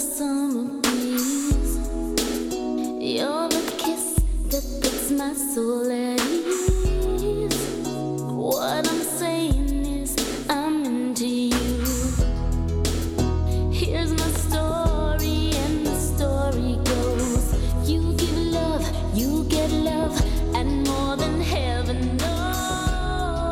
summer breeze. You're the kiss that puts my soul at ease. What I'm saying is I'm into you. Here's my story and the story goes. You give love, you get love, and more than heaven knows.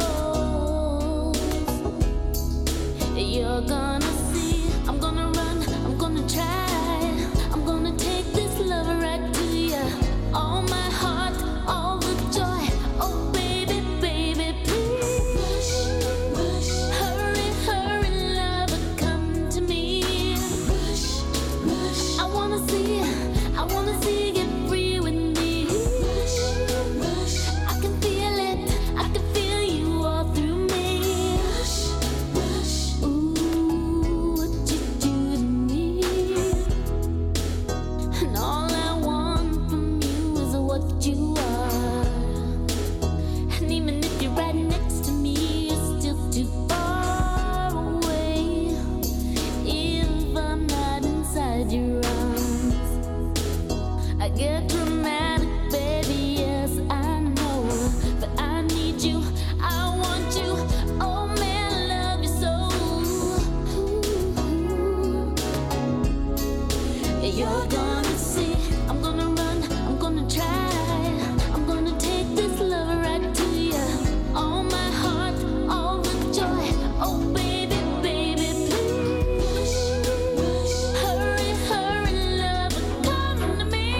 You're gonna see, I'm gonna run, I'm gonna try, I'm gonna take this love right to you. All my heart, all the joy. Oh baby, baby, please rush, hurry, hurry, lover, come to me. Rush, rush, I wanna see you get free with me. Rush, rush, I can feel it, I can feel you all through me. Rush, rush, ooh, what you do to me. And all I want from you is what you are. And even if you're right next to me, you're still too far away. If I'm not inside your arms, I get dramatic, baby, yes, I know. But I need you, I want you, oh man, I love you so. You're gonna see, I'm gonna run, I'm gonna try, I'm gonna take this love right to you. All my heart, all the joy. Oh baby, baby, please hurry, hurry, lover, come to me.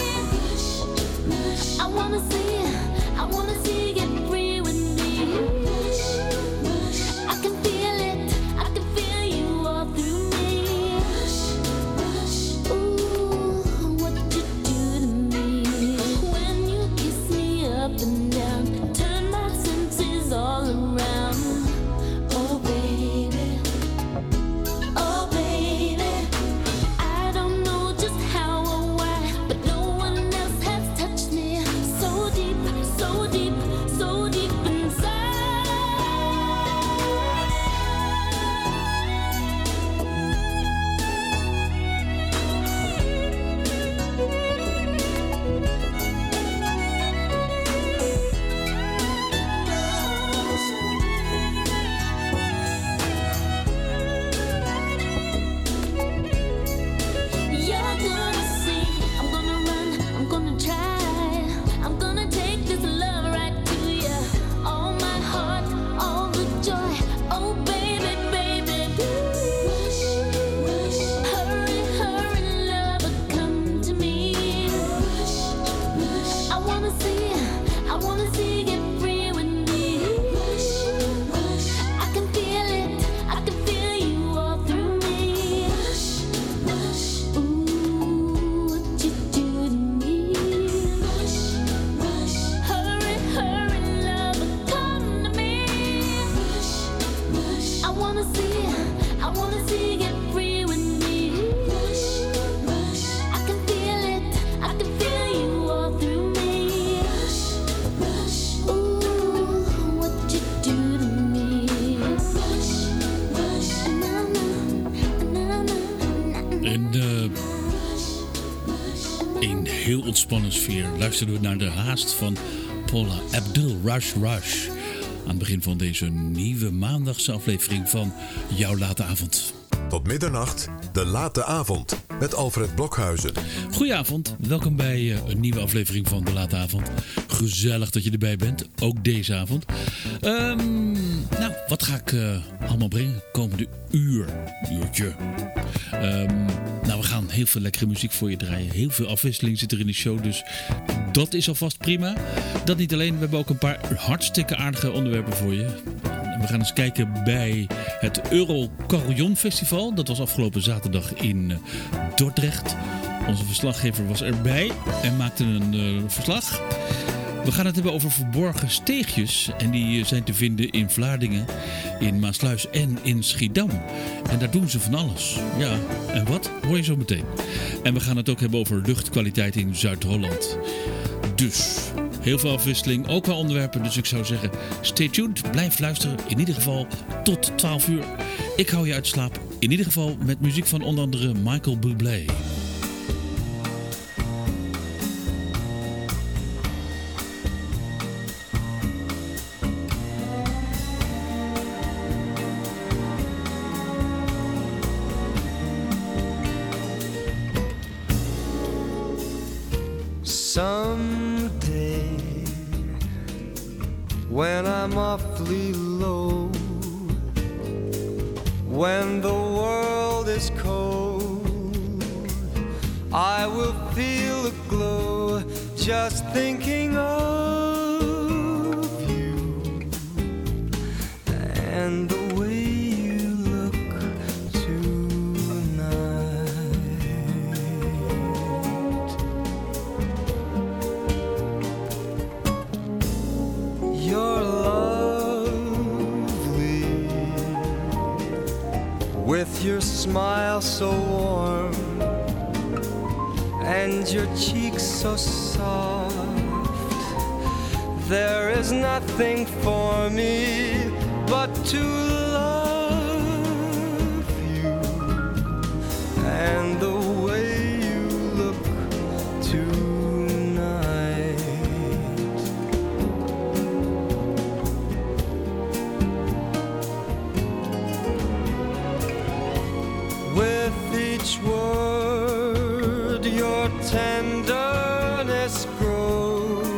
I wanna see you get free with me. I can feel it, I can feel you all through me. Ooh, what you do to me. When you kiss me up and down, turn my senses all around. Oh baby, oh baby, I don't know just how or why, but no one else has touched me so deep, so deep, so deep inside. You're gonna see, I'm gonna run, I'm gonna try, I'm gonna take this love right to you. All my heart, all the joy. Oh baby, baby, please hurry, hurry, lover, come to me. I wanna see you get free with me. I can feel it, I can feel you all through me. Ooh, what you do to me. Hurry, hurry, lover, come to me. I wanna see you get free with me. I can feel it, I can feel you all through me. Ooh, what you do to me. In heel ontspannen sfeer luisteren we naar de haast van Paula Abdul, Rush Rush. Aan het begin van deze nieuwe maandagse aflevering van Jouw Late Avond. Tot middernacht, de late avond met Alfred Blokhuizen. Goedenavond, welkom bij een nieuwe aflevering van De Late Avond. Gezellig dat je erbij bent, ook deze avond. Nou, wat ga ik allemaal brengen? Komende uurtje. Nou, we gaan heel veel lekkere muziek voor je draaien. Heel veel afwisseling zit er in de show, dus dat is alvast prima. Dat niet alleen, we hebben ook een paar hartstikke aardige onderwerpen voor je. We gaan eens kijken bij het Eurocarillon Festival. Dat was afgelopen zaterdag in Dordrecht. Onze verslaggever was erbij en maakte een verslag. We gaan het hebben over verborgen steegjes. En die zijn te vinden in Vlaardingen, in Maasluis en in Schiedam. En daar doen ze van alles. Ja, en wat? Hoor je zo meteen. En we gaan het ook hebben over luchtkwaliteit in Zuid-Holland. Dus heel veel afwisseling, ook wel onderwerpen. Dus ik zou zeggen, stay tuned, blijf luisteren. In ieder geval tot 12 uur. Ik hou je uit slaap. In ieder geval met muziek van onder andere Michael Bublé. Someday, when I'm awfully low, when the world is cold, I will feel a glow just thinking of you and the way you look tonight. You're lovely with your smile so warm and your cheeks so soft. There is nothing for me but to love you and the way you look tonight. With each word your tenderness grows,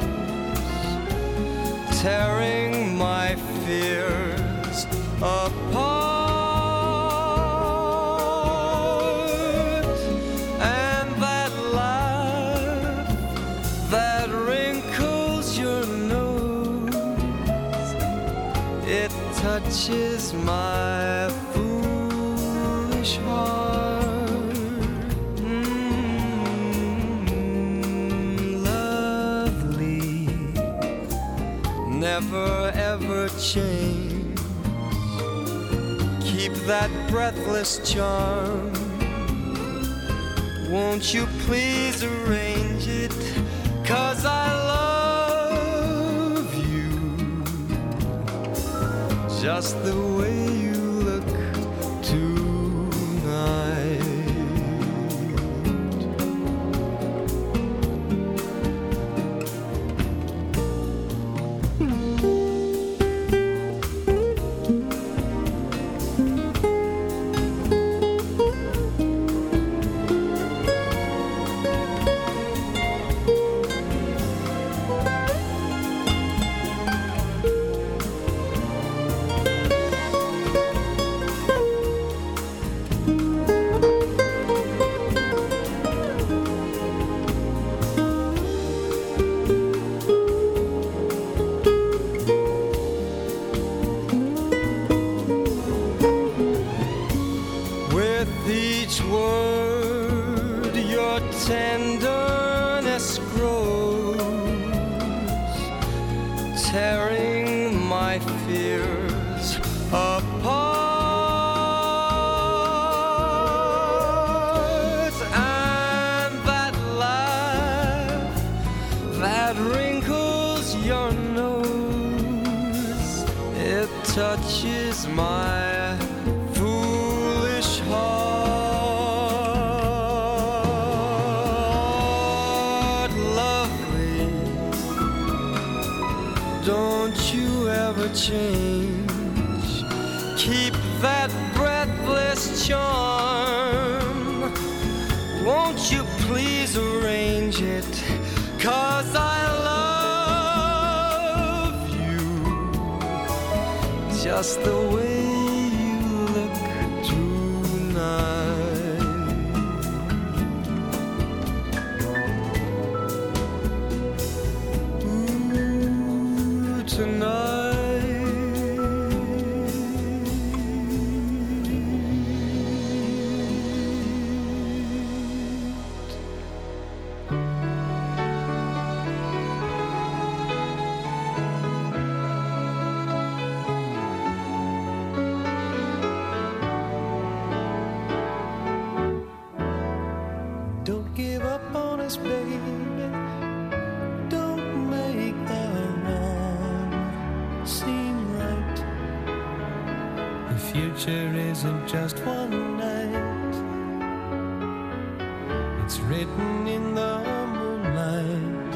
tearing my fears apart. And that laugh that wrinkles your nose, it touches my foolish heart. Lovely, never ever change. Keep that breathless charm. Won't you please arrange it? 'Cause I love you just the way you look tonight. With each word your tenderness grows, tearing my fears apart. And that laugh that wrinkles your nose, it touches my foolish heart. Lovely, don't you ever change. Keep that breathless charm. Won't you please arrange it? 'Cause I love you just the way you look tonight. Ooh, tonight. Don't give up on us, baby. Don't make the wrong seem right. The future future isn't just one night. It's written in the moonlight,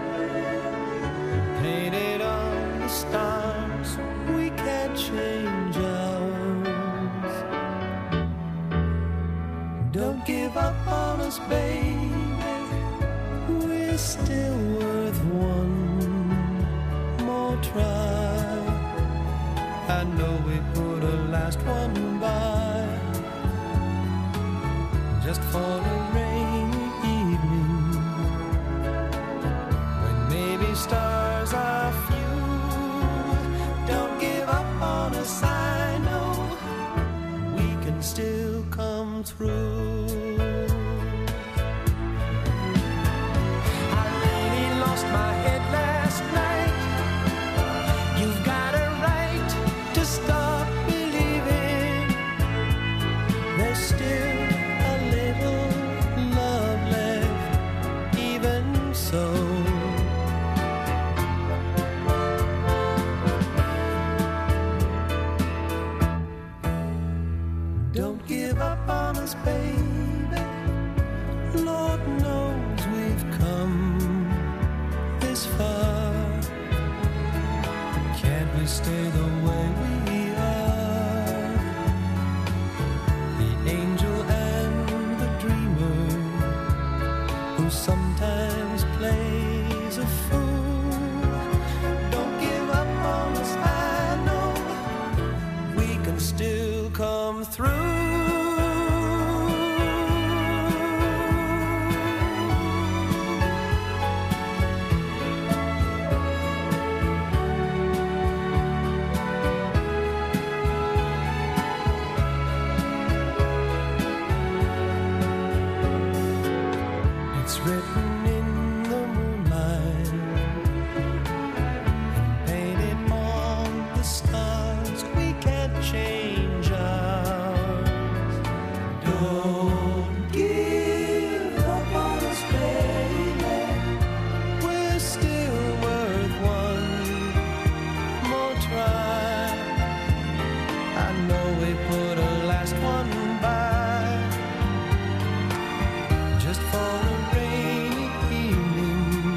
painted on the stars. We can't change ours. Don't give up on us, baby. We're still worth one more try. I know we put a last one by, just for a rainy evening, when maybe stars are few. Don't give up on us, I know we can still come through. I really lost my head last night. You've got a right to stop believing. There's still a little love left, even so. Don't give up on us, baby. Lord knows we've come this far. Can't we stay the way we are? The angel and the dreamer, who sometimes plays a fool. Don't give up on us, I know we can still come through. It's written in the moonlight, painted on the stars. We can't change ours. Don't give up on us, baby. We're still worth one more try. I know we put a last one by, just for a rainy evening,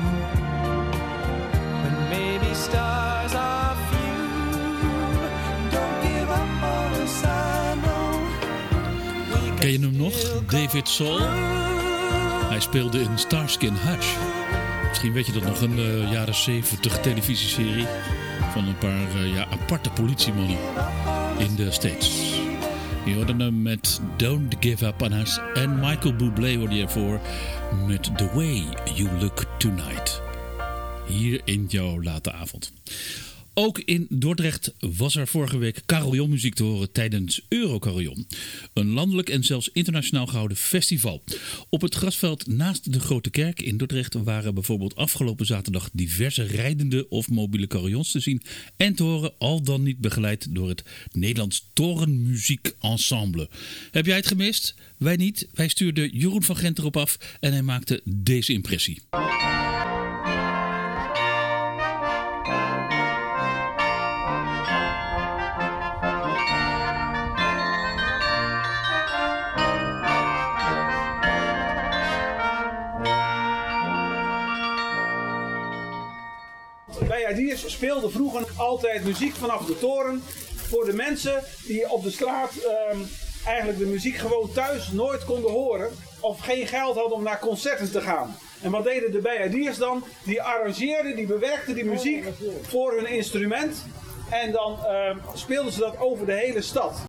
when maybe stars are few. Don't give up on us, I know we can Ken je hem nog? still David Soul. Hij speelde in Starsky and Hutch. Misschien weet je dat nog, een jaren 70 televisieserie van een paar aparte politiemannen in de States. Je hoorde hem met Don't Give Up On Us. En Michael Bublé hoorde je ervoor met The Way You Look Tonight. Hier in jouw late avond. Ook in Dordrecht was er vorige week carillonmuziek te horen tijdens Eurocarillon. Een landelijk en zelfs internationaal gehouden festival. Op het grasveld naast de Grote Kerk in Dordrecht waren bijvoorbeeld afgelopen zaterdag diverse rijdende of mobiele carillons te zien en te horen, al dan niet begeleid door het Nederlands Torenmuziek Ensemble. Heb jij het gemist? Wij niet. Wij stuurden Jeroen van Gent erop af en hij maakte deze impressie. Bijaardiers speelden vroeger altijd muziek vanaf de toren voor de mensen die op de straat eigenlijk de muziek gewoon thuis nooit konden horen of geen geld hadden om naar concerten te gaan. En wat deden de bijaardiers dan? Die arrangeerden, die bewerkten die muziek voor hun instrument en dan speelden ze dat over de hele stad.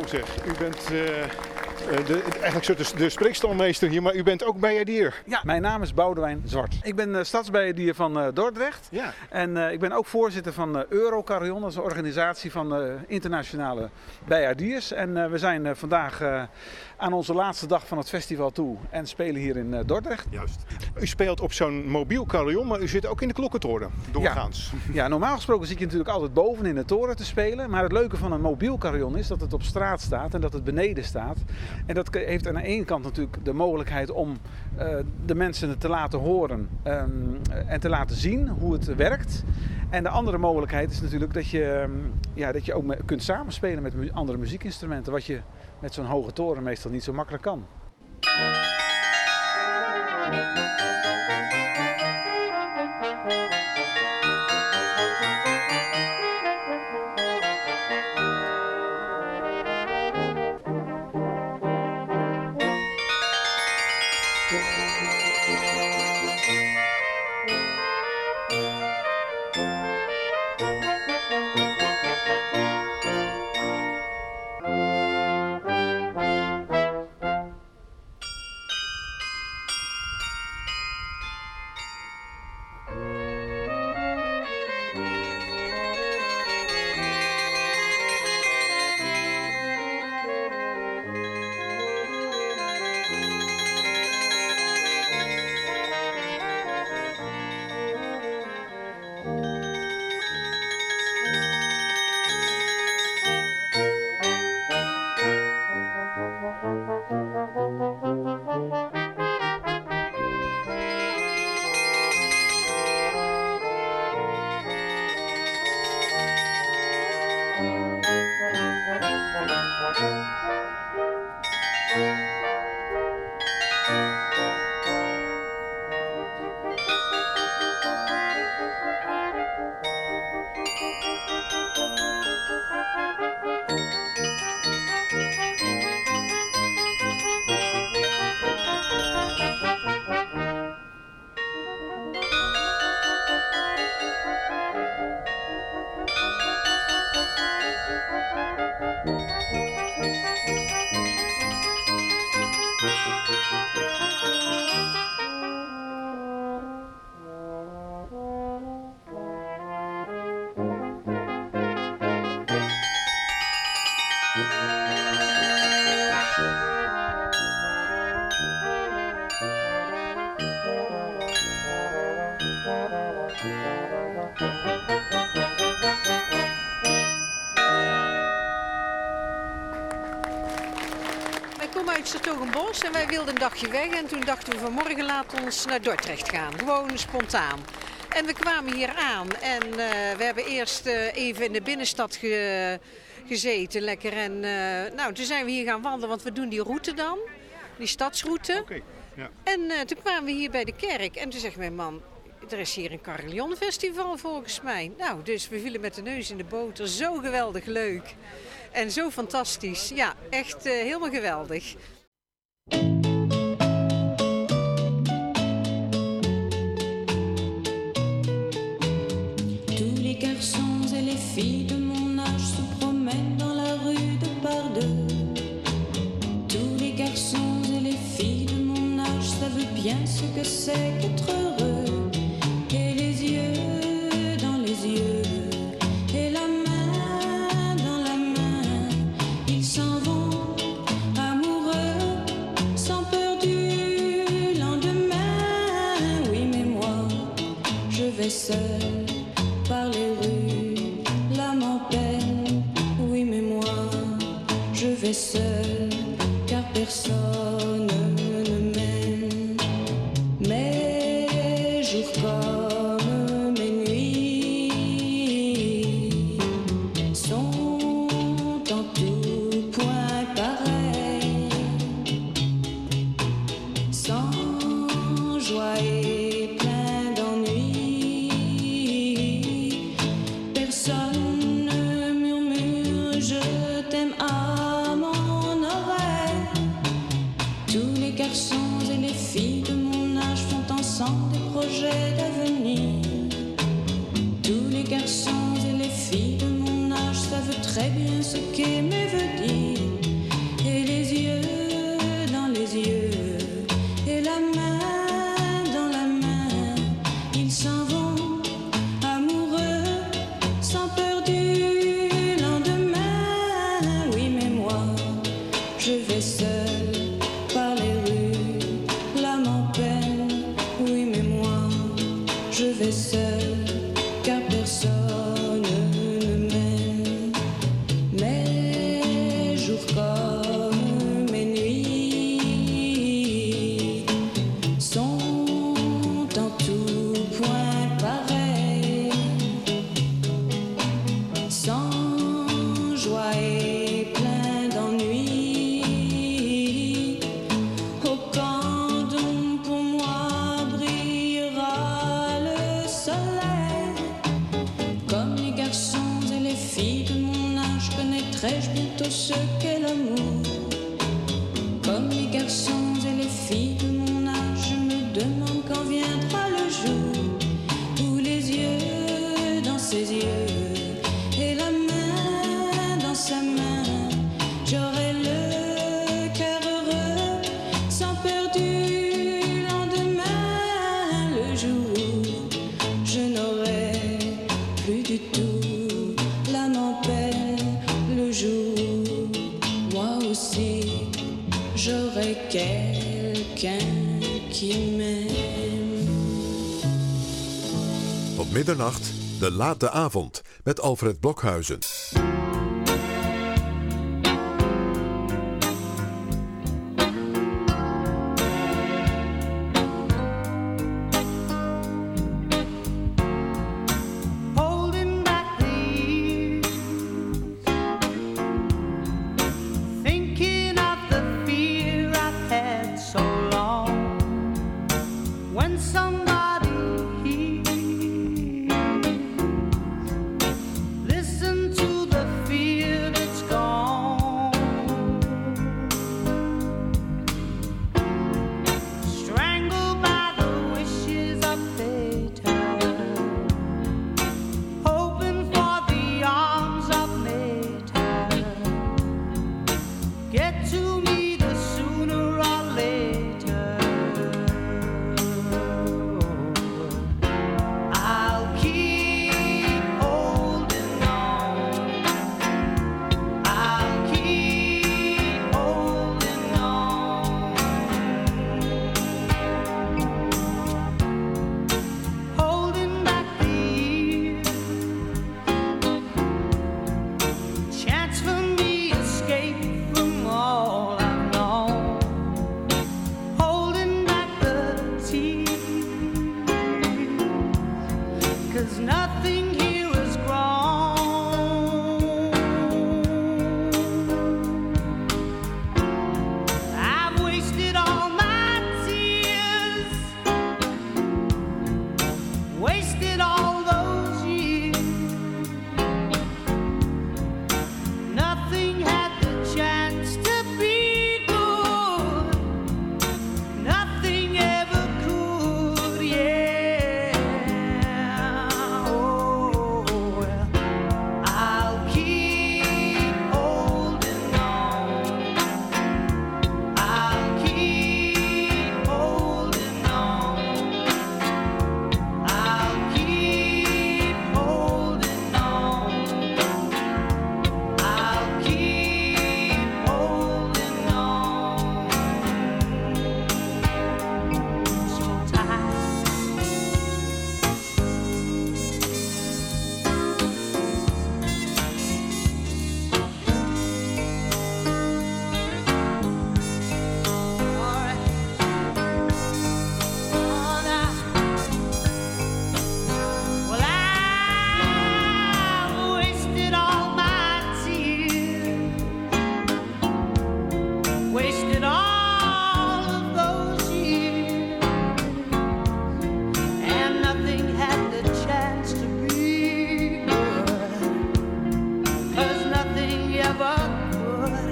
zeg. U bent eigenlijk de spreekstalmeester hier, maar u bent ook bijaardier. Ja, mijn naam is Boudewijn Zwart. Ik ben stadsbijaardier van Dordrecht. Ja. En ik ben ook voorzitter van Eurocarion, dat is een organisatie van internationale bijaardiers. En we zijn vandaag aan onze laatste dag van het festival toe en spelen hier in Dordrecht. Juist. U speelt op zo'n mobiel carillon, maar u zit ook in de klokkentoren, doorgaans. Ja, normaal gesproken zit je natuurlijk altijd boven in de toren te spelen. Maar het leuke van een mobiel carillon is dat het op straat staat en dat het beneden staat. En dat heeft aan de ene kant natuurlijk de mogelijkheid om de mensen het te laten horen en te laten zien hoe het werkt. En de andere mogelijkheid is natuurlijk dat je ook kunt samenspelen met andere muziekinstrumenten. Wat je met zo'n hoge toren meestal niet zo makkelijk kan. Uit 's-Hertogenbosch en wij wilden een dagje weg en toen dachten we vanmorgen laten ons naar Dordrecht gaan. Gewoon spontaan. En we kwamen hier aan en we hebben eerst even in de binnenstad gezeten, lekker. En toen zijn we hier gaan wandelen, want we doen die route dan, die stadsroute. Okay, ja. En toen kwamen we hier bij de kerk en toen zegt mijn man, er is hier een carillonfestival volgens mij. Nou, dus we vielen met de neus in de boter, zo geweldig leuk. En zo fantastisch. Ja, echt helemaal geweldig. Tous les garçons et les filles de mon âge se promènent dans la rue de Part-Deux. Tous les garçons et les filles de mon âge savent bien ce que c'est qu'être heureux. Et les yeux dans les yeux. Et la main dans la main. Ils s'en vont amoureux, sans peur du lendemain. Oui, mais moi, je vais seul par les rues, l'âme en peine. Oui, mais moi, je vais seul, car personne ne m'aime. Mes jours comme mes nuits sont en tout point pareils, sans joie et plein d'ennui. Personne ne murmure je t'aime à mon oreille. Tous les garçons et les filles de mon âge font ensemble des projets d'avenir. Tous les garçons et les filles de mon âge savent très bien ce qu'aimer veut dire. ce qu'est l'amour. Comme les garçons et les filles de mon âge, je me demande quand viendra le jour où les yeux dans ses yeux et la main dans sa main, j'aurai le cœur heureux sans peur du lendemain. Le jour où je n'aurai plus du tout l'âme en peine, le jour où moi aussi j'aurai quelqu'un qui m'aime. Tot middernacht, de late avond met Alfred Blokhuizen. Holding back the years, thinking of the fear I've had so long. When somebody hears, listen to the fear that's gone. Strangled by the wishes of fate, hoping for the arms of nature. Get to me the sooner or later. I'll keep holding on. I'll keep holding on. Holding back the years, chance for me escape from all I've known. Holding back the tears, 'cause nothing here is grown. I've wasted all my tears, wasted all those years. Nothing had the chance to be good. Nothing ever could, yeah. Oh, well, I'll keep holding on. I'll keep holding on. I'll keep holding on. I'll keep holding on. So tight. All right. Oh, now. Well, I've wasted all my tears, wasted all of those years, and nothing had the chance to be good, 'cause nothing ever could.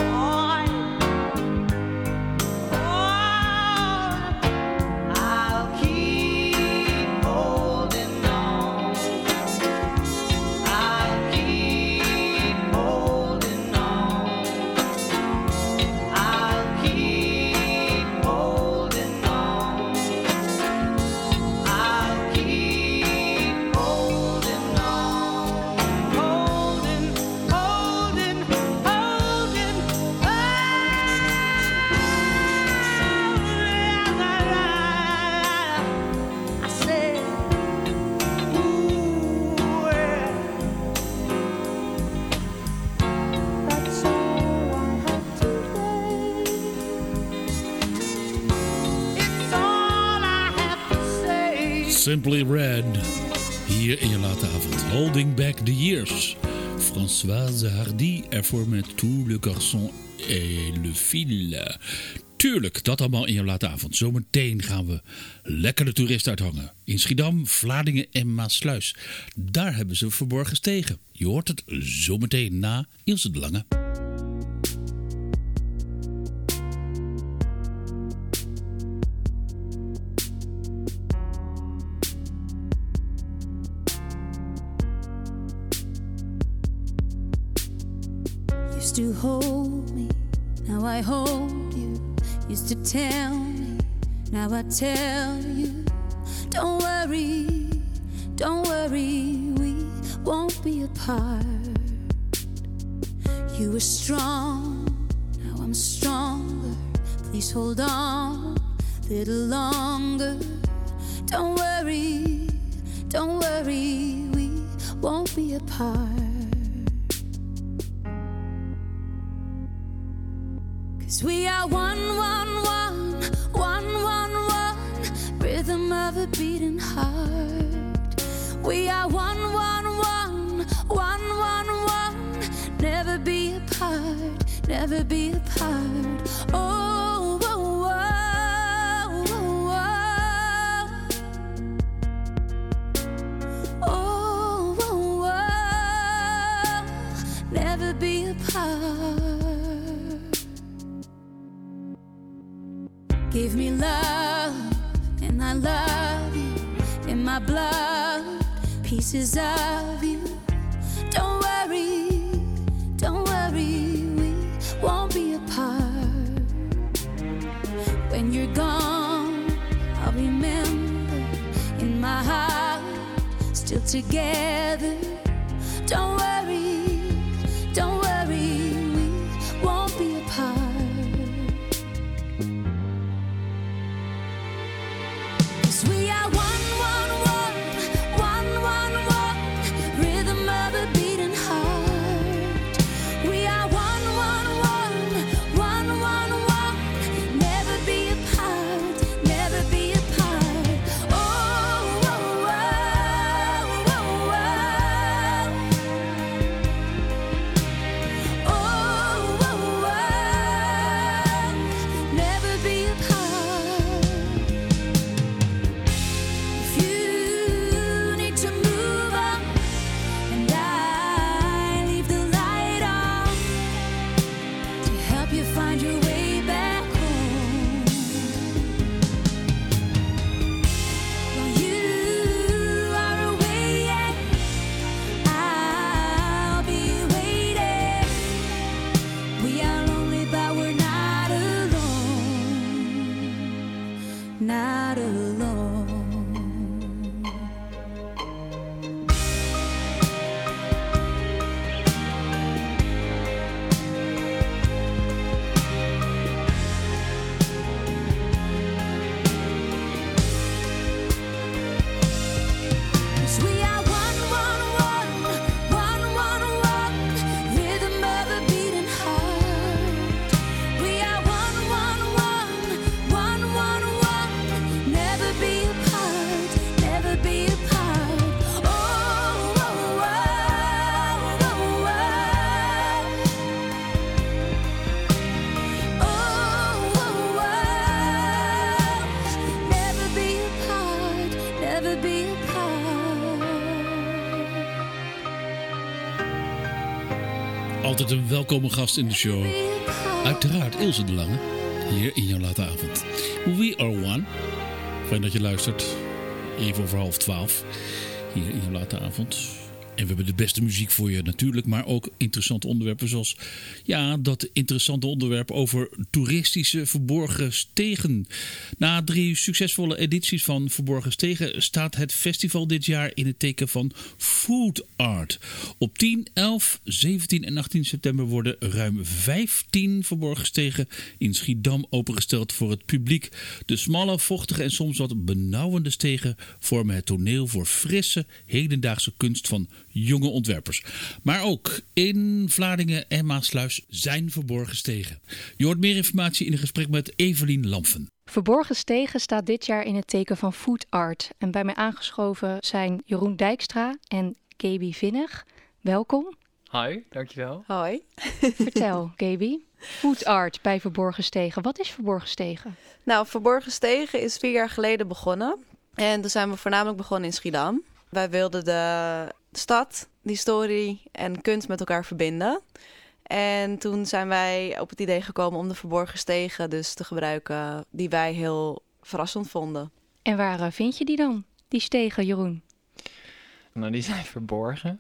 I'll keep holding on. I'll keep holding on. I'll keep holding on. I'll keep holding on. Holding, holding, holding. I said, ooh, well, that's all I have today. It's all I have to say. Simply Red, hier in je late avond. Holding Back the Years. Françoise Hardy ervoor met Tous le garçon et le fil. Tuurlijk, dat allemaal in je late avond. Zometeen gaan we lekker de toeristen uithangen. In Schiedam, Vlaardingen en Maasluis. Daar hebben ze verborgen stegen. Je hoort het zometeen na Ilse de Lange. Used to hold me, now I hold you. Used to tell me, now I tell you. Don't worry, we won't be apart. You were strong, now I'm stronger. Please hold on a little longer. Don't worry, we won't be apart. 'Cause we are one, rhythm of a beating heart. We are one, never be apart, never be apart. Oh, oh, oh, oh, oh, oh, oh, never be apart. Give me love, and I love you in my blood, pieces of you. Don't worry, we won't be apart. When you're gone, I'll remember in my heart, still together. Don't worry, we won't be apart. 'Cause we are one, rhythm of a beating heart. We are one, never be apart, never be apart. Oh, oh, oh, oh, oh, oh, oh, oh, never be apart. If you need to move on, and I leave the light on to help you find your way back home. While you are away, I'll be waiting. We are lonely, but we're not alone. Not alone. Cause we are one, rhythm of a beating heart. We are one, never be apart, never be apart. Oh, oh, oh, oh, oh, oh, oh, never be apart, never be apart. Altijd een welkome gast in de show. Uiteraard Ilse de Lange. Hier in jouw late avond. We are one. Fijn dat je luistert. Even over 11:30. Hier in jouw late avond. En we hebben de beste muziek voor je natuurlijk. Maar ook interessante onderwerpen zoals... Ja, dat interessante onderwerp over toeristische verborgen stegen. Na 3 succesvolle edities van Verborgen Stegen staat het festival dit jaar in het teken van food art. Op 10, 11, 17 en 18 september worden ruim 15 verborgen stegen in Schiedam opengesteld voor het publiek. De smalle, vochtige en soms wat benauwende stegen vormen het toneel voor frisse, hedendaagse kunst van jonge ontwerpers. Maar ook in Vlaardingen en Maasluis zijn verborgen stegen. Je hoort meer informatie in een gesprek met Evelien Lamfen. Verborgen Stegen staat dit jaar in het teken van food art. En bij mij aangeschoven zijn Jeroen Dijkstra en Gaby Vinnig. Welkom. Hi, dankjewel. Hoi. Vertel, Gaby. Food art bij Verborgen Stegen. Wat is Verborgen Stegen? Nou, Verborgen Stegen is 4 jaar geleden begonnen. En toen zijn we voornamelijk begonnen in Schiedam. Wij wilden de stad, de historie en kunst met elkaar verbinden. En toen zijn wij op het idee gekomen om de verborgen stegen dus te gebruiken, die wij heel verrassend vonden. En waar vind je die dan, die stegen, Jeroen? Nou, die zijn verborgen.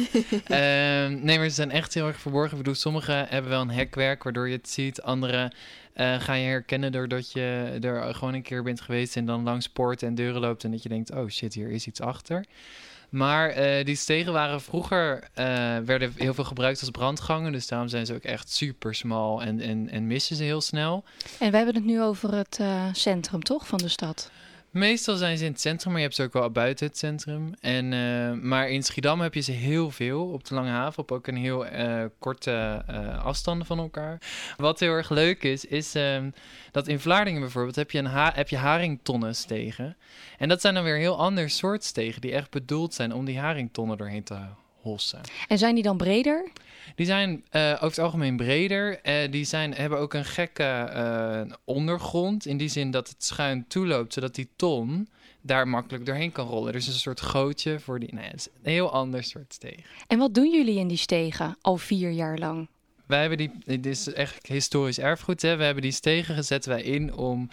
Nee, maar ze zijn echt heel erg verborgen. Ik bedoel, sommigen hebben wel een hekwerk waardoor je het ziet. Andere ga je herkennen doordat je er gewoon een keer bent geweest en dan langs poorten en deuren loopt en dat je denkt, oh shit, hier is iets achter. Maar die stegen waren vroeger, werden heel veel gebruikt als brandgangen. Dus daarom zijn ze ook echt super smal en missen ze heel snel. En we hebben het nu over het centrum, toch, van de stad? Meestal zijn ze in het centrum, maar je hebt ze ook wel buiten het centrum. Maar in Schiedam heb je ze heel veel op de Lange Haven, op ook een heel korte afstanden van elkaar. Wat heel erg leuk is dat in Vlaardingen bijvoorbeeld heb je haringtonnenstegen. En dat zijn dan weer een heel ander soort stegen die echt bedoeld zijn om die haringtonnen doorheen te hossen. En zijn die dan breder? Die zijn over het algemeen breder. Hebben ook een gekke ondergrond. In die zin dat het schuin toeloopt, zodat die ton daar makkelijk doorheen kan rollen. Dus een soort gootje voor die... Nee, het is een heel ander soort steeg. En wat doen jullie in die stegen al 4 jaar lang? Wij hebben dit is echt historisch erfgoed. Hè? We hebben die stegen zetten wij in om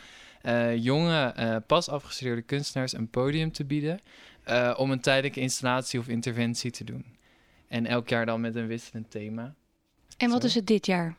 jonge, pas afgestudeerde kunstenaars een podium te bieden. Om een tijdelijke installatie of interventie te doen. En elk jaar dan met een wisselend thema. En wat is het dit jaar?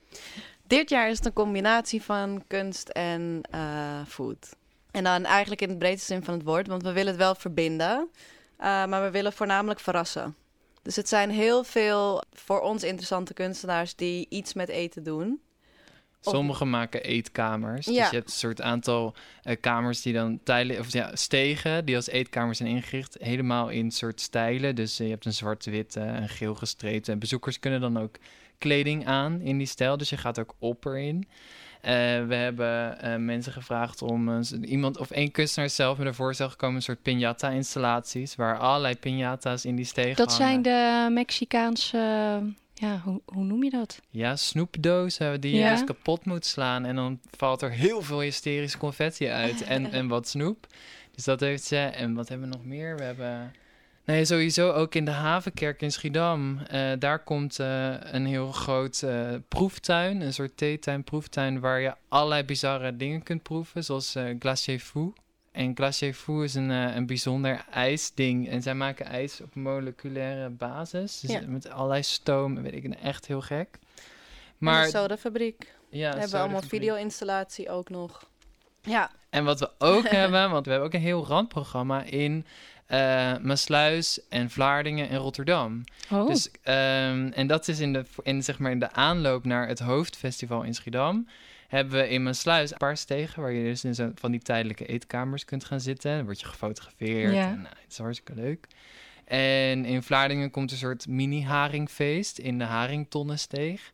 Dit jaar is het een combinatie van kunst en food. En dan eigenlijk in het breedste zin van het woord, want we willen het wel verbinden. Maar we willen voornamelijk verrassen. Dus het zijn heel veel voor ons interessante kunstenaars die iets met eten doen. Sommigen maken eetkamers. Ja. Dus je hebt een soort aantal kamers die dan stegen die als eetkamers zijn ingericht. Helemaal in soort stijlen. Dus je hebt een zwart-witte, een geel gestreepte. En bezoekers kunnen dan ook kleding aan in die stijl. Dus je gaat ook op erin. We hebben mensen gevraagd om iemand of één kunstenaar zelf met een voorstel gekomen. Een soort piñata-installaties. Waar allerlei piñata's in die stegen Dat hangen. zijn de Mexicaanse... Ja, hoe noem je dat? Ja, snoepdozen die je dus kapot moet slaan. En dan valt er heel veel hysterische confetti uit. En wat snoep. Dus dat heeft ze. En wat hebben we nog meer? We hebben... Nee, sowieso ook in de Havenkerk in Schiedam. Daar komt een heel groot proeftuin. Een soort theetuin-proeftuin waar je allerlei bizarre dingen kunt proeven. Zoals Glacier Fou. En Glacier Fou is een bijzonder ijsding. En zij maken ijs op moleculaire basis. Dus met allerlei stoom. Weet ik, echt heel gek. Maar de sodafabriek. Ja, we hebben allemaal video-installatie ook nog. Ja. En wat we ook hebben, want we hebben ook een heel randprogramma in Maassluis en Vlaardingen en Rotterdam. Oh. Dus, en dat is in de aanloop naar het hoofdfestival in Schiedam. Hebben we in Maassluis een paar stegen waar je dus in van die tijdelijke eetkamers kunt gaan zitten. Dan word je gefotografeerd. Ja. En, het is hartstikke leuk. En in Vlaardingen komt een soort mini-haringfeest in de Haringtonnensteeg.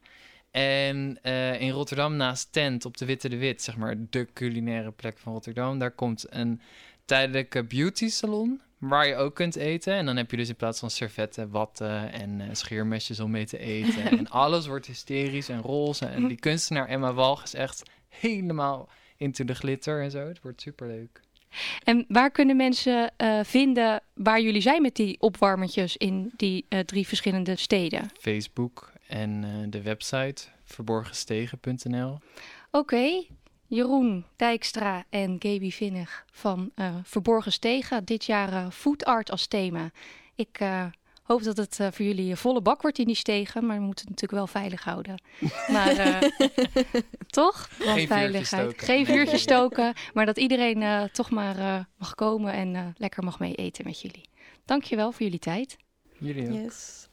En in Rotterdam naast Tent op de Witte de Wit, zeg maar de culinaire plek van Rotterdam, daar komt een tijdelijke beauty salon waar je ook kunt eten. En dan heb je dus in plaats van servetten, watten en scheermesjes om mee te eten. En alles wordt hysterisch en roze. En die kunstenaar Emma Walch is echt helemaal into de glitter en zo. Het wordt superleuk. En waar kunnen mensen vinden waar jullie zijn met die opwarmertjes in die 3 verschillende steden? Facebook en de website verborgenstegen.nl. Oké. Jeroen Dijkstra en Gaby Vinnig van Verborgen Stegen. Dit jaar food art als thema. Ik hoop dat het voor jullie volle bak wordt in die stegen. Maar we moeten het natuurlijk wel veilig houden. Maar toch? Geen vuurtje stoken. Maar dat iedereen toch maar mag komen en lekker mag mee eten met jullie. Dankjewel voor jullie tijd. Jullie ook. Yes.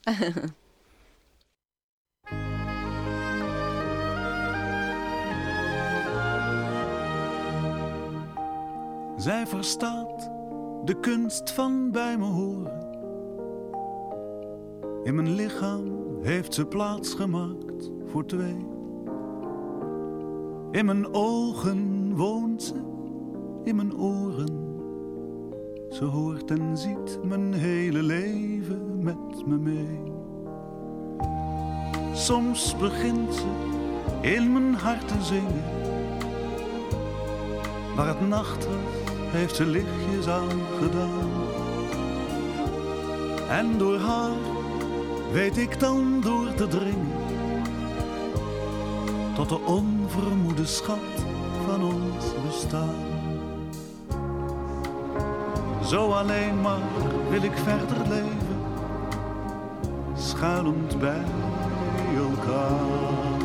Zij verstaat de kunst van bij me horen. In mijn lichaam heeft ze plaats gemaakt voor 2. In mijn ogen woont ze, in mijn oren. Ze hoort en ziet mijn hele leven met me mee. Soms begint ze in mijn hart te zingen. Waar het nacht was, heeft ze lichtjes aangedaan. En door haar weet ik dan door te dringen tot de onvermoede schat van ons bestaan. Zo alleen maar wil ik verder leven, schuilend bij elkaar.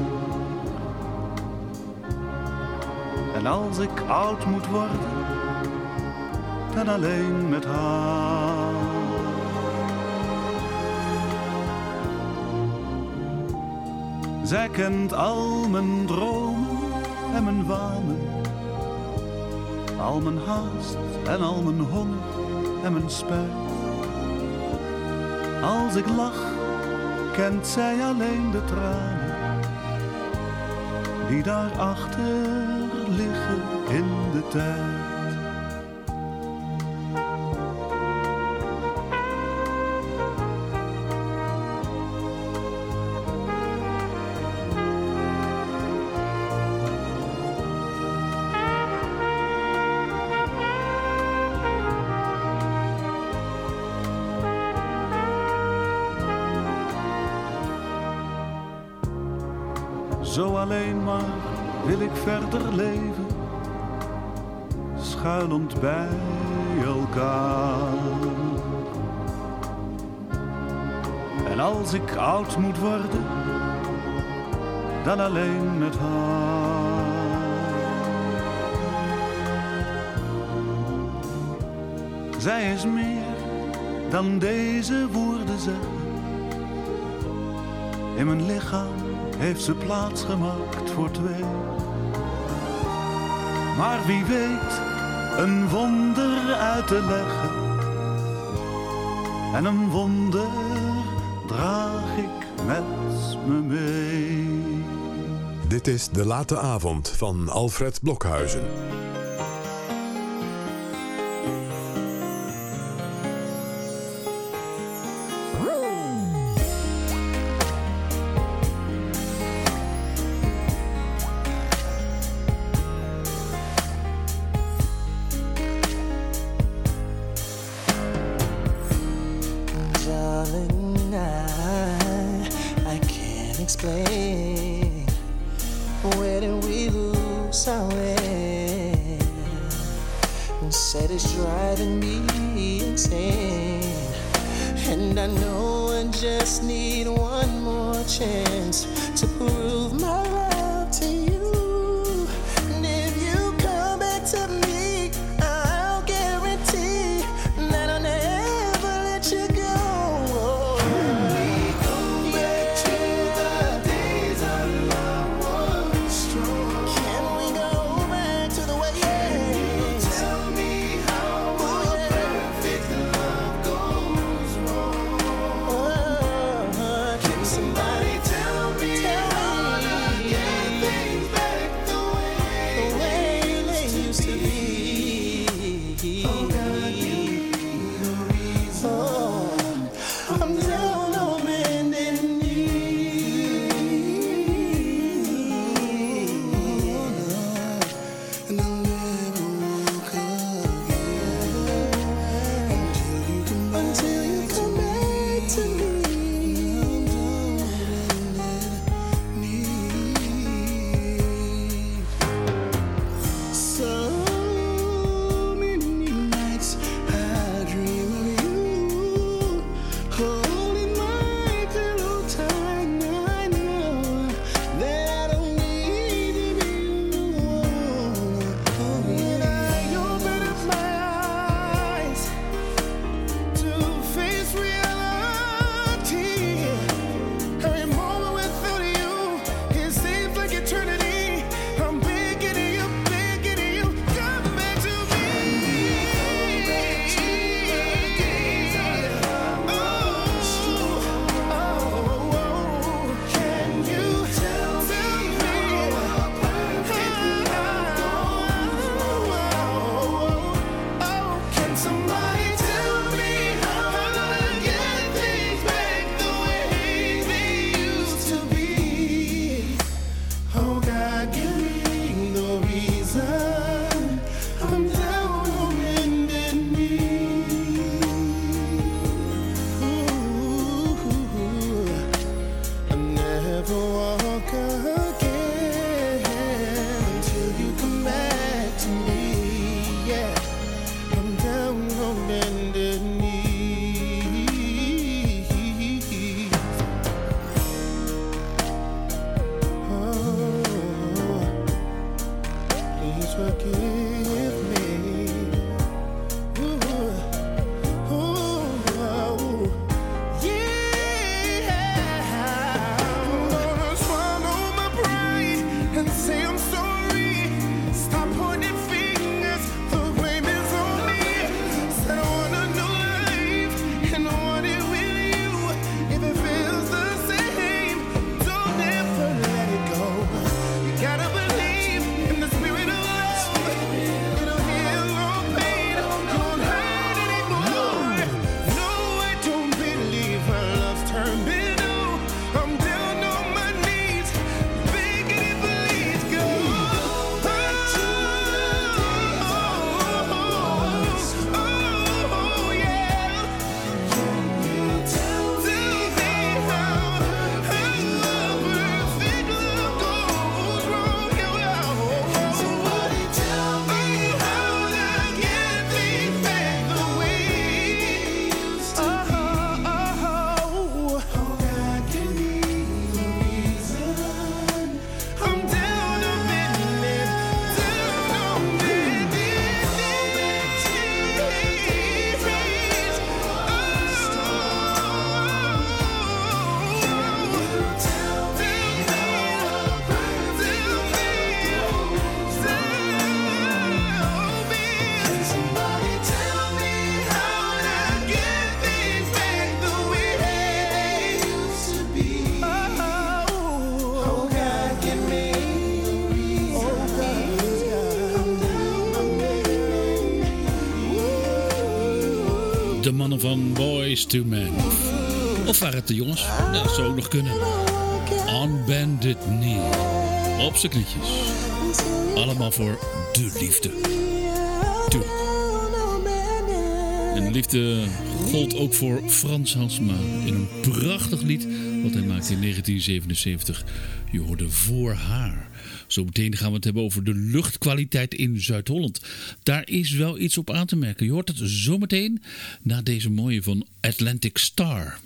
En als ik oud moet worden, dan alleen met haar. Zij kent al mijn dromen en mijn wanen, al mijn haast en al mijn honger en mijn spijt. Als ik lach, kent zij alleen de tranen die daarachter liggen in de tijd. Zo alleen maar wil ik verder leven, schuilend bij elkaar. En als ik oud moet worden, dan alleen met haar. Zij is meer dan deze woorden zeggen. In mijn lichaam heeft ze plaats gemaakt voor twee. Maar wie weet een wonder uit te leggen. En een wonder draag ik met me mee. Dit is De Late Avond van Alfred Blokhuizen. always forgive me. Ooh, ooh, ooh. Yeah. I'm gonna swallow my pride and say I'm sorry. Stop pointing fingers, the blame is on me. Said I want a new life and I want it with you. If it feels the same, don't ever let it go. You gotta believe in the spirit of love. It'll heal all pain, don't hurt anymore. No, I don't believe our love's turned bitter. I'm down on my knees, begging you please go. Oh, yeah. Tell me how perfect love goes wrong. Somebody tell me how to get things back the way it used to be. God, give me the reason. I'm down on bending, down on bending knees. Somebody tell me how to get things back the way they used to be. Oh, God, give me the reason. I'm down on bending. De mannen van Boys to Men. Of waren het de jongens? Dat zou ook nog kunnen. On Bended Knee. Op zijn knietjes. Allemaal voor de liefde. Tuurlijk. En de liefde gold ook voor Frans Halsema in een prachtig lied wat hij maakte in 1977. Je hoorde Voor haar. Zometeen gaan we het hebben over de luchtkwaliteit in Zuid-Holland. Daar is wel iets op aan te merken. Je hoort het zometeen na deze mooie van Atlantic Star.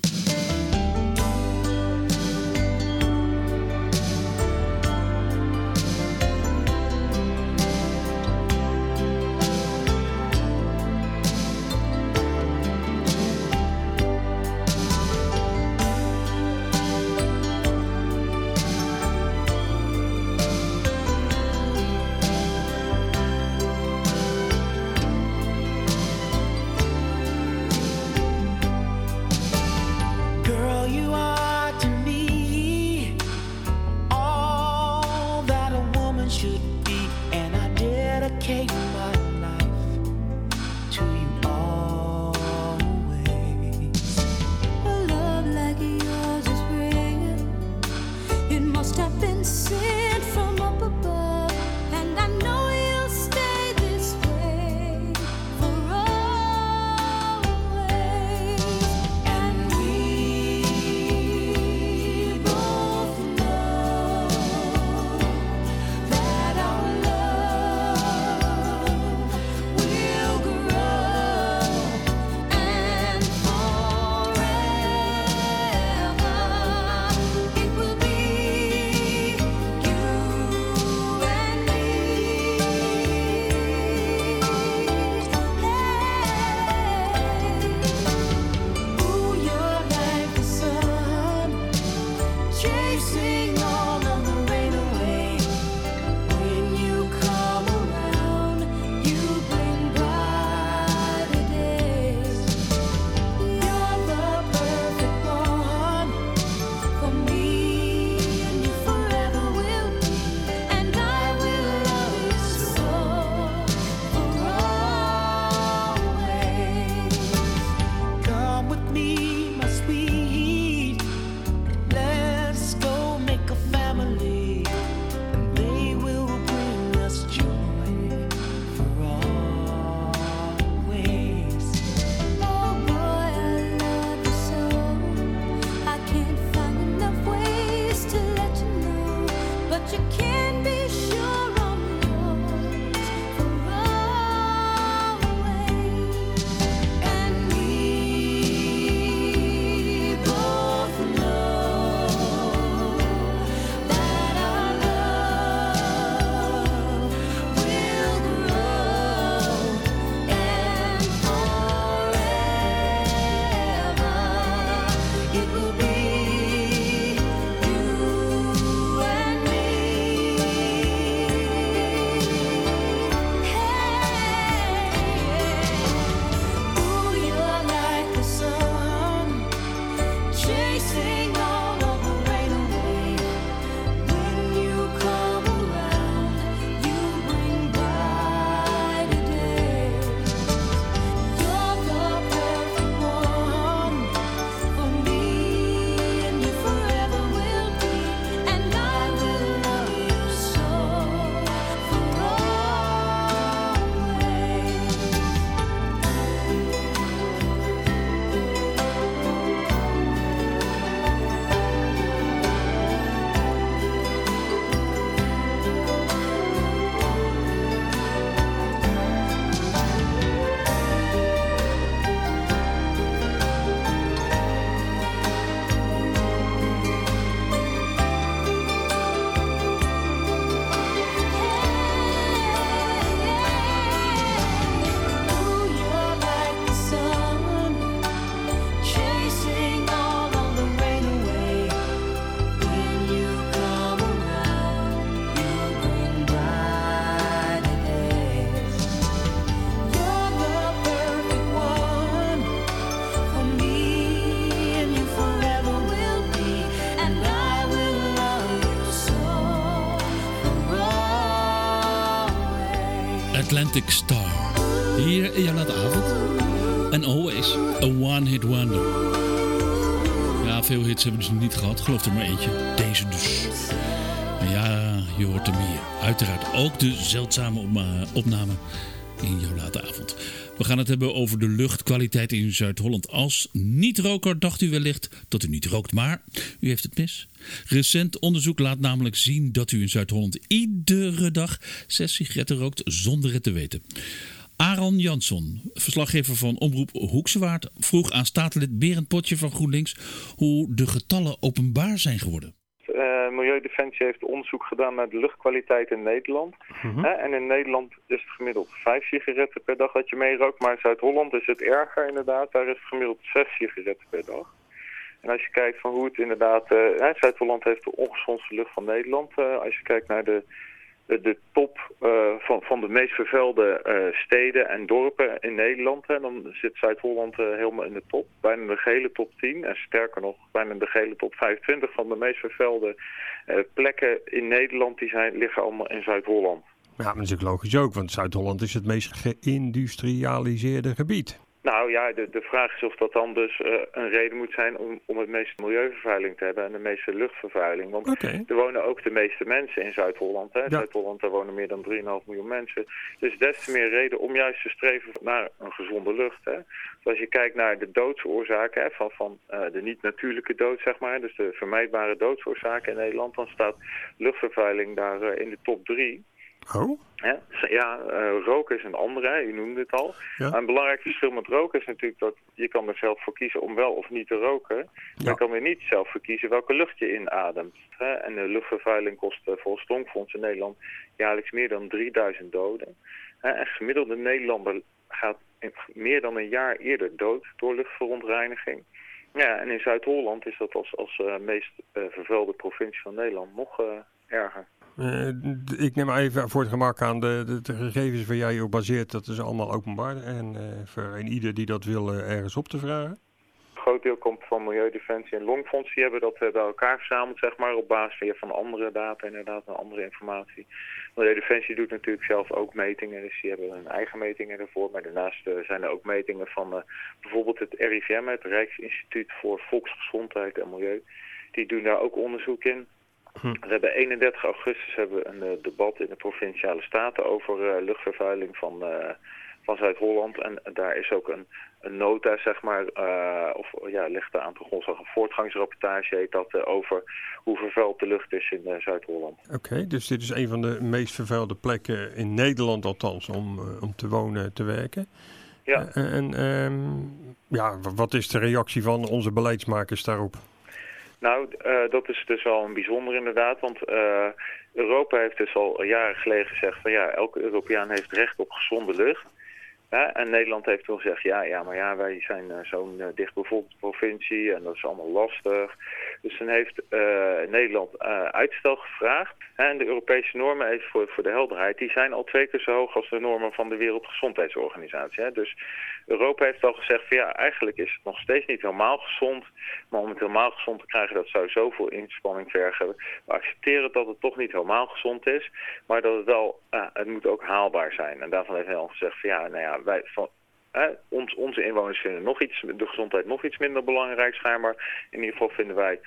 Atlantic Star. Hier in jouw late avond. And always a one-hit wonder. Ja, veel hits hebben we dus niet gehad. Geloof er maar eentje. Deze dus. En ja, je hoort hem hier. Uiteraard ook de zeldzame opname in jouw late avond. We gaan het hebben over de luchtkwaliteit in Zuid-Holland. Als niet-roker dacht u wellicht dat u niet rookt, maar u heeft het mis. Recent onderzoek laat namelijk zien dat u in Zuid-Holland iedere dag 6 sigaretten rookt zonder het te weten. Aron Jansson, verslaggever van Omroep Hoeksewaard, vroeg aan statenlid Berend Potje van GroenLinks hoe de getallen openbaar zijn geworden. Milieudefensie heeft onderzoek gedaan naar de luchtkwaliteit in Nederland. En in Nederland is het gemiddeld 5 sigaretten per dag dat je meerookt. Maar in Zuid-Holland is het erger inderdaad. Daar is het gemiddeld 6 sigaretten per dag. En als je kijkt van hoe het inderdaad... Zuid-Holland heeft de ongezondste lucht van Nederland. Als je kijkt naar de top van de meest vervuilde steden en dorpen in Nederland. Dan zit Zuid-Holland helemaal in de top. Bijna de gehele top 10. En sterker nog, bijna de gehele top 25 van de meest vervuilde plekken in Nederland. Liggen allemaal in Zuid-Holland. Ja, maar dat is ook logisch ook. Want Zuid-Holland is het meest geïndustrialiseerde gebied. Nou ja, de vraag is of dat dan dus een reden moet zijn om het meeste milieuvervuiling te hebben en de meeste luchtvervuiling. Want er wonen ook de meeste mensen in Zuid-Holland. Ja. Zuid-Holland, daar wonen meer dan 3,5 miljoen mensen. Dus des te meer reden om juist te streven naar een gezonde lucht. Hè. Dus als je kijkt naar de doodsoorzaken van de niet-natuurlijke dood, zeg maar, dus de vermijdbare doodsoorzaken in Nederland, dan staat luchtvervuiling daar in de top 3. Oh? Ja, roken is een andere, u noemde het al. Ja. Een belangrijk verschil met roken is natuurlijk dat je kan er zelf voor kiezen om wel of niet te roken. Maar je kan weer niet zelf voor kiezen welke lucht je inademt. En de luchtvervuiling kost volgens Stonkfonds in Nederland jaarlijks meer dan 3000 doden. En gemiddelde Nederlander gaat meer dan een jaar eerder dood door luchtverontreiniging. Ja, en in Zuid-Holland is dat als meest vervuilde provincie van Nederland nog erger. Ik neem even voor het gemak aan de gegevens waar jij op baseert. Dat is allemaal openbaar. En voor ieder die dat wil ergens op te vragen. Een groot deel komt van Milieudefensie en Longfonds. Die hebben dat bij elkaar verzameld, zeg maar, op basis van andere data inderdaad en andere informatie. Milieudefensie doet natuurlijk zelf ook metingen, dus die hebben hun eigen metingen ervoor. Maar daarnaast zijn er ook metingen van bijvoorbeeld het RIVM, het Rijksinstituut voor Volksgezondheid en Milieu. Die doen daar ook onderzoek in. We hebben 31 augustus een debat in de Provinciale Staten over luchtvervuiling van Zuid-Holland. En daar is ook een nota, zeg maar, ligt daar aan de grondslag een voortgangsrapportage, heet dat, over hoe vervuild de lucht is in Zuid-Holland. Oké, dus dit is een van de meest vervuilde plekken in Nederland althans om te wonen, te werken. Ja. Wat is de reactie van onze beleidsmakers daarop? Nou, dat is dus wel een bijzonder inderdaad, want Europa heeft dus al jaren geleden gezegd van elke Europeaan heeft recht op gezonde lucht. Ja, en Nederland heeft toen gezegd, maar wij zijn zo'n dichtbevolkte provincie en dat is allemaal lastig. Dus dan heeft Nederland uitstel gevraagd. En de Europese normen, even voor de helderheid, die zijn al 2 keer zo hoog als de normen van de Wereldgezondheidsorganisatie. Hè. Dus Europa heeft al gezegd van eigenlijk is het nog steeds niet helemaal gezond. Maar om het helemaal gezond te krijgen, dat zou zoveel inspanning vergen. We accepteren dat het toch niet helemaal gezond is. Maar dat het wel, het moet ook haalbaar zijn. En daarvan heeft Nederland gezegd van onze inwoners vinden de gezondheid nog iets minder belangrijk schijnbaar. In ieder geval vinden wij,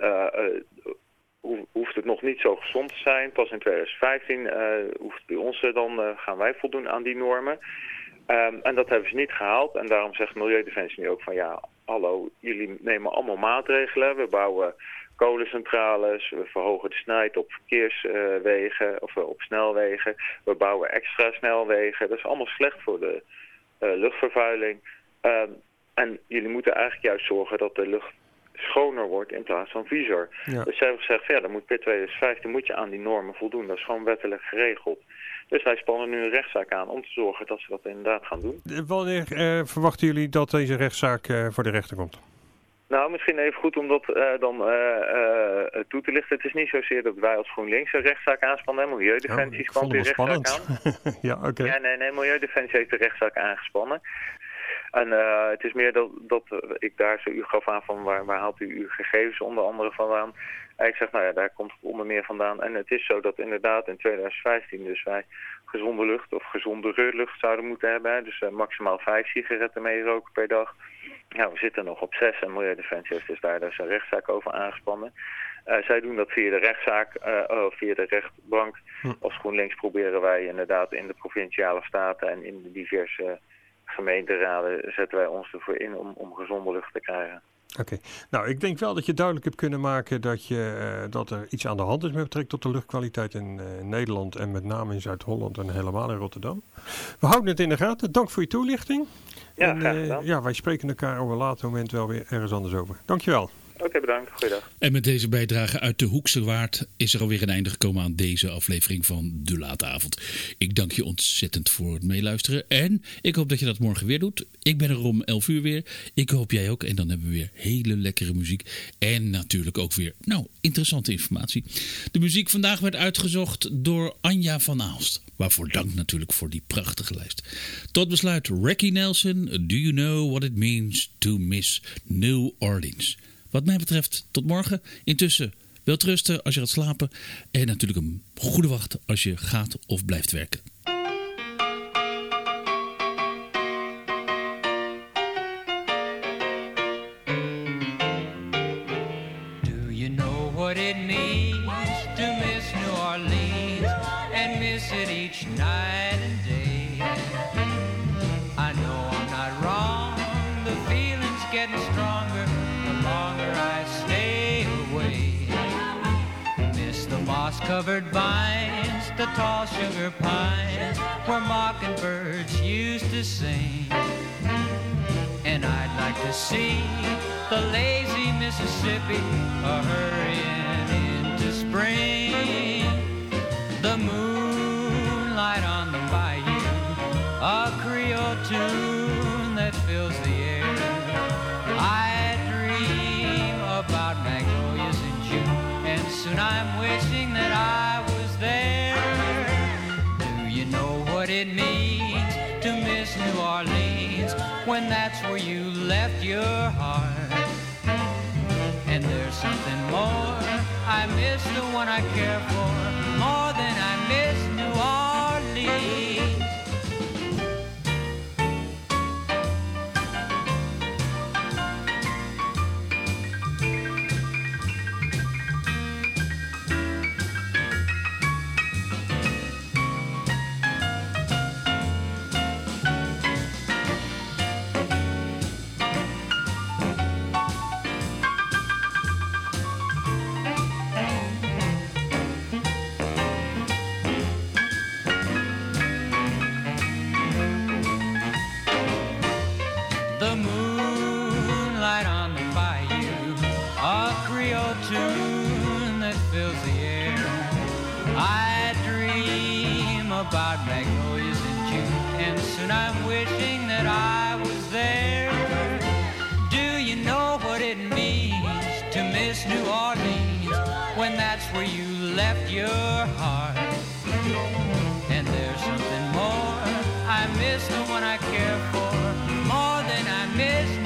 hoeft het nog niet zo gezond te zijn. Pas in 2015 hoeft het bij ons gaan wij voldoen aan die normen. En dat hebben ze niet gehaald. En daarom zegt Milieudefensie nu ook van hallo, jullie nemen allemaal maatregelen. We bouwen kolencentrales, we verhogen de snelheid op verkeerswegen of op snelwegen. We bouwen extra snelwegen. Dat is allemaal slecht voor de luchtvervuiling. En jullie moeten eigenlijk juist zorgen dat de lucht schoner wordt in plaats van viezer. Ja. Dus zij hebben gezegd, dan moet per 2015 moet je aan die normen voldoen. Dat is gewoon wettelijk geregeld. Dus wij spannen nu een rechtszaak aan om te zorgen dat ze dat inderdaad gaan doen. Wanneer verwachten jullie dat deze rechtszaak voor de rechter komt? Nou, misschien even goed om dat toe te lichten. Het is niet zozeer dat wij als GroenLinks een rechtszaak aanspannen. Milieudefensie spant die rechtszaak aan. Ja, oké. Ja, nee, Milieudefensie heeft de rechtszaak aangespannen. En het is meer dat ik daar u gaf aan van waar haalt u uw gegevens onder andere vandaan. En ik zeg, daar komt het onder meer vandaan. En het is zo dat inderdaad in 2015 dus wij gezonde lucht of gezondere lucht zouden moeten hebben. Dus maximaal 5 sigaretten meeroken per dag. Nou, we zitten nog op 6 en Milieudefensie heeft dus daar dus een rechtszaak over aangespannen. Zij doen dat via de rechtszaak, via de rechtbank. Als GroenLinks proberen wij inderdaad in de provinciale staten en in de diverse gemeenteraden zetten wij ons ervoor in om gezonde lucht te krijgen. Oké. Nou, ik denk wel dat je duidelijk hebt kunnen maken dat er iets aan de hand is met betrekking tot de luchtkwaliteit in Nederland en met name in Zuid-Holland en helemaal in Rotterdam. We houden het in de gaten. Dank voor je toelichting. Ja, graag gedaan. Ja, wij spreken elkaar op een later moment wel weer ergens anders over. Dankjewel. Oké, bedankt. Goeiedag. En met deze bijdrage uit de Hoekse Waard is er alweer een einde gekomen aan deze aflevering van De Late Avond. Ik dank je ontzettend voor het meeluisteren en ik hoop dat je dat morgen weer doet. Ik ben er om 11 uur weer. Ik hoop jij ook. En dan hebben we weer hele lekkere muziek en natuurlijk ook weer, interessante informatie. De muziek vandaag werd uitgezocht door Anja van Aalst. Waarvoor dank natuurlijk voor die prachtige lijst. Tot besluit, Ricky Nelson, Do You Know What It Means to Miss New Orleans? Wat mij betreft, tot morgen. Intussen, wel rusten als je gaat slapen. En natuurlijk een goede wacht als je gaat of blijft werken. Do you know what it means to miss New Orleans and miss it each night and day? I know I'm not wrong. The feeling's getting stronger the longer I stay away. Miss the moss-covered vines, the tall sugar pines, where mockingbirds used to sing. And I'd like to see the lazy Mississippi a-hurrying into spring. The moonlight on the bayou, a Creole tune that fills the air. I dream about magnolias in June, and soon I'm wishing that I was there. Do you know what it means to miss New Orleans when that's where you left your heart? And there's something more, I miss the one I care for more than I miss New Orleans. The moonlight on the bayou, a Creole tune that fills the air. I dream about magnolias in June, and soon I'm wishing that I was there. Do you know what it means to miss New Orleans when that's where you left your heart? And there's something more, I miss the one I care for more than I miss